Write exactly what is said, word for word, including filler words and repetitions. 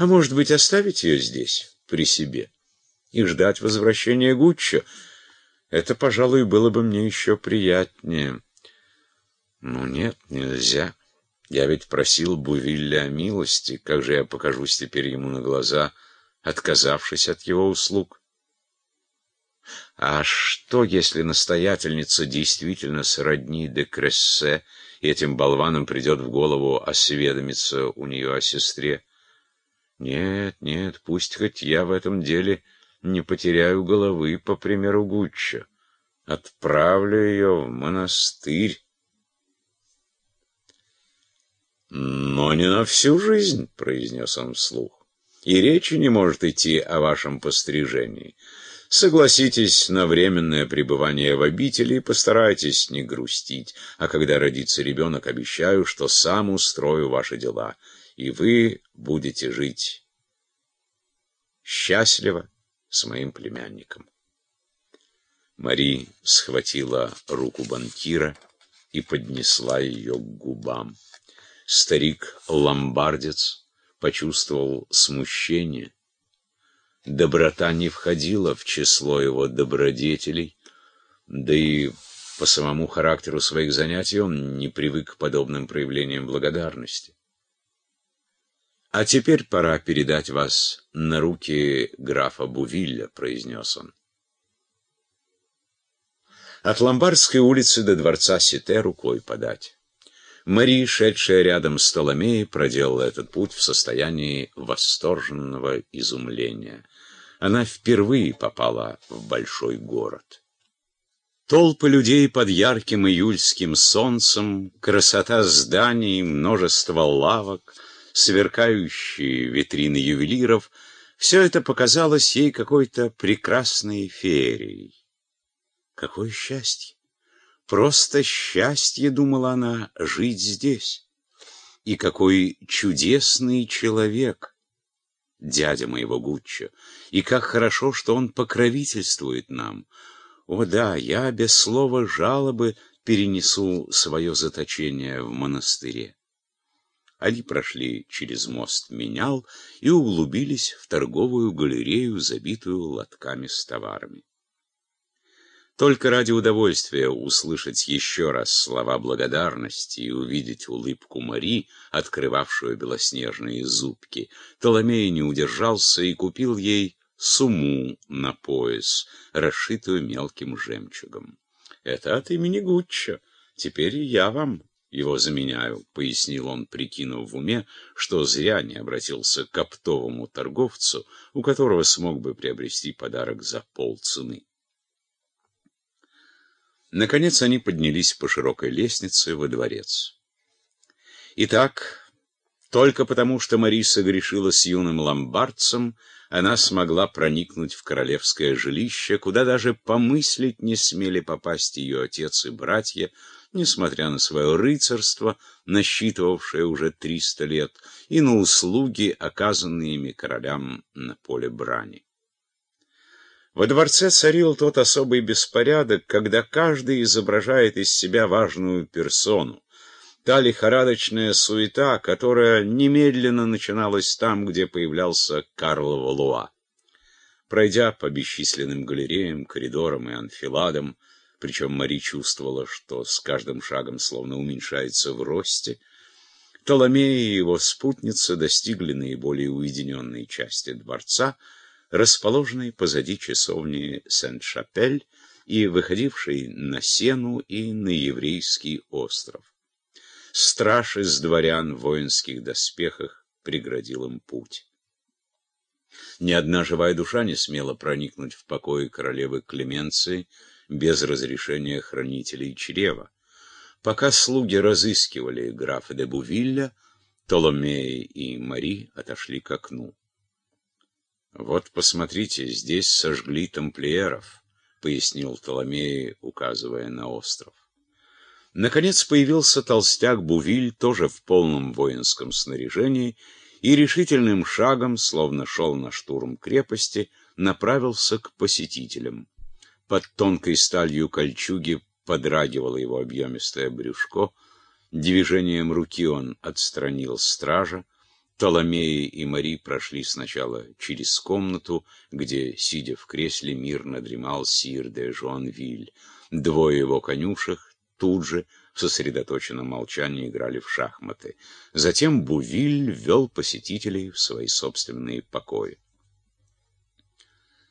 А может быть, оставить ее здесь, при себе, и ждать возвращения Гуччо? Это, пожалуй, было бы мне еще приятнее. Ну нет, нельзя. Я ведь просил Бувилля о милости. Как же я покажусь теперь ему на глаза, отказавшись от его услуг? А что, если настоятельница действительно сродни де Крессе, и этим болванам придет в голову осведомиться у нее о сестре? Нет, нет, пусть хоть я в этом деле не потеряю головы, по примеру Гуччо. Отправлю ее в монастырь. «Но не на всю жизнь», — произнес он вслух. «И речи не может идти о вашем пострижении. Согласитесь на временное пребывание в обители и постарайтесь не грустить. А когда родится ребенок, обещаю, что сам устрою ваши дела, и вы будете жить счастливо с моим племянником». Мари схватила руку банкира и поднесла ее к губам. Старик-ломбардец почувствовал смущение. Доброта не входила в число его добродетелей, да и по самому характеру своих занятий он не привык к подобным проявлениям благодарности. «А теперь пора передать вас на руки графа Бувилля», — произнес он. От Ломбардской улицы до дворца Сите рукой подать. Мари, шедшая рядом с Толомеей, проделала этот путь в состоянии восторженного изумления. Она впервые попала в большой город. Толпы людей под ярким июльским солнцем, красота зданий, множество лавок, сверкающие витрины ювелиров — все это показалось ей какой-то прекрасной феерией. Какое счастье! Просто счастье, думала она, жить здесь. И какой чудесный человек дядя моего Гуччо, и как хорошо, что он покровительствует нам. О да, я без слова жалобы перенесу свое заточение в монастыре. Они прошли через мост Менял и углубились в торговую галерею, забитую лотками с товарами. Только ради удовольствия услышать еще раз слова благодарности и увидеть улыбку Мари, открывавшую белоснежные зубки, Толомей не удержался и купил ей сумму на пояс, расшитую мелким жемчугом. «Это от имени Гуччо. Теперь я вам его заменяю», — пояснил он, прикинув в уме, что зря не обратился к оптовому торговцу, у которого смог бы приобрести подарок за полцены. Наконец они поднялись по широкой лестнице во дворец. Итак, только потому, что Мари согрешила с юным ломбардцем, она смогла проникнуть в королевское жилище, куда даже помыслить не смели попасть ее отец и братья, несмотря на свое рыцарство, насчитывавшее уже триста лет, и на услуги, оказанные ими королям на поле брани. Во дворце царил тот особый беспорядок, когда каждый изображает из себя важную персону. Та лихорадочная суета, которая немедленно начиналась там, где появлялся Карл Валуа. Пройдя по бесчисленным галереям, коридорам и анфиладам, причем Мари чувствовала, что с каждым шагом словно уменьшается в росте, Толомей и его спутница достигли наиболее уединенной части дворца, расположенной позади часовни Сент-Шапель и выходившей на Сену и на еврейский остров. Страж из дворян в воинских доспехах преградил им путь. Ни одна живая душа не смела проникнуть в покои королевы Клеменции без разрешения хранителей чрева. Пока слуги разыскивали графа де Бувилля, Толомей и Мари отошли к окну. «Вот, посмотрите, здесь сожгли тамплиеров», — пояснил Толомей, указывая на остров. Наконец появился толстяк Бувиль, тоже в полном воинском снаряжении, и решительным шагом, словно шел на штурм крепости, направился к посетителям. Под тонкой сталью кольчуги подрагивало его объемистое брюшко, движением руки он отстранил стража, Птоломей и Мари прошли сначала через комнату, где, сидя в кресле, мирно дремал сир де Жуанвиль. Двое его конюшек тут же в сосредоточенном молчании играли в шахматы. Затем Бувиль ввел посетителей в свои собственные покои.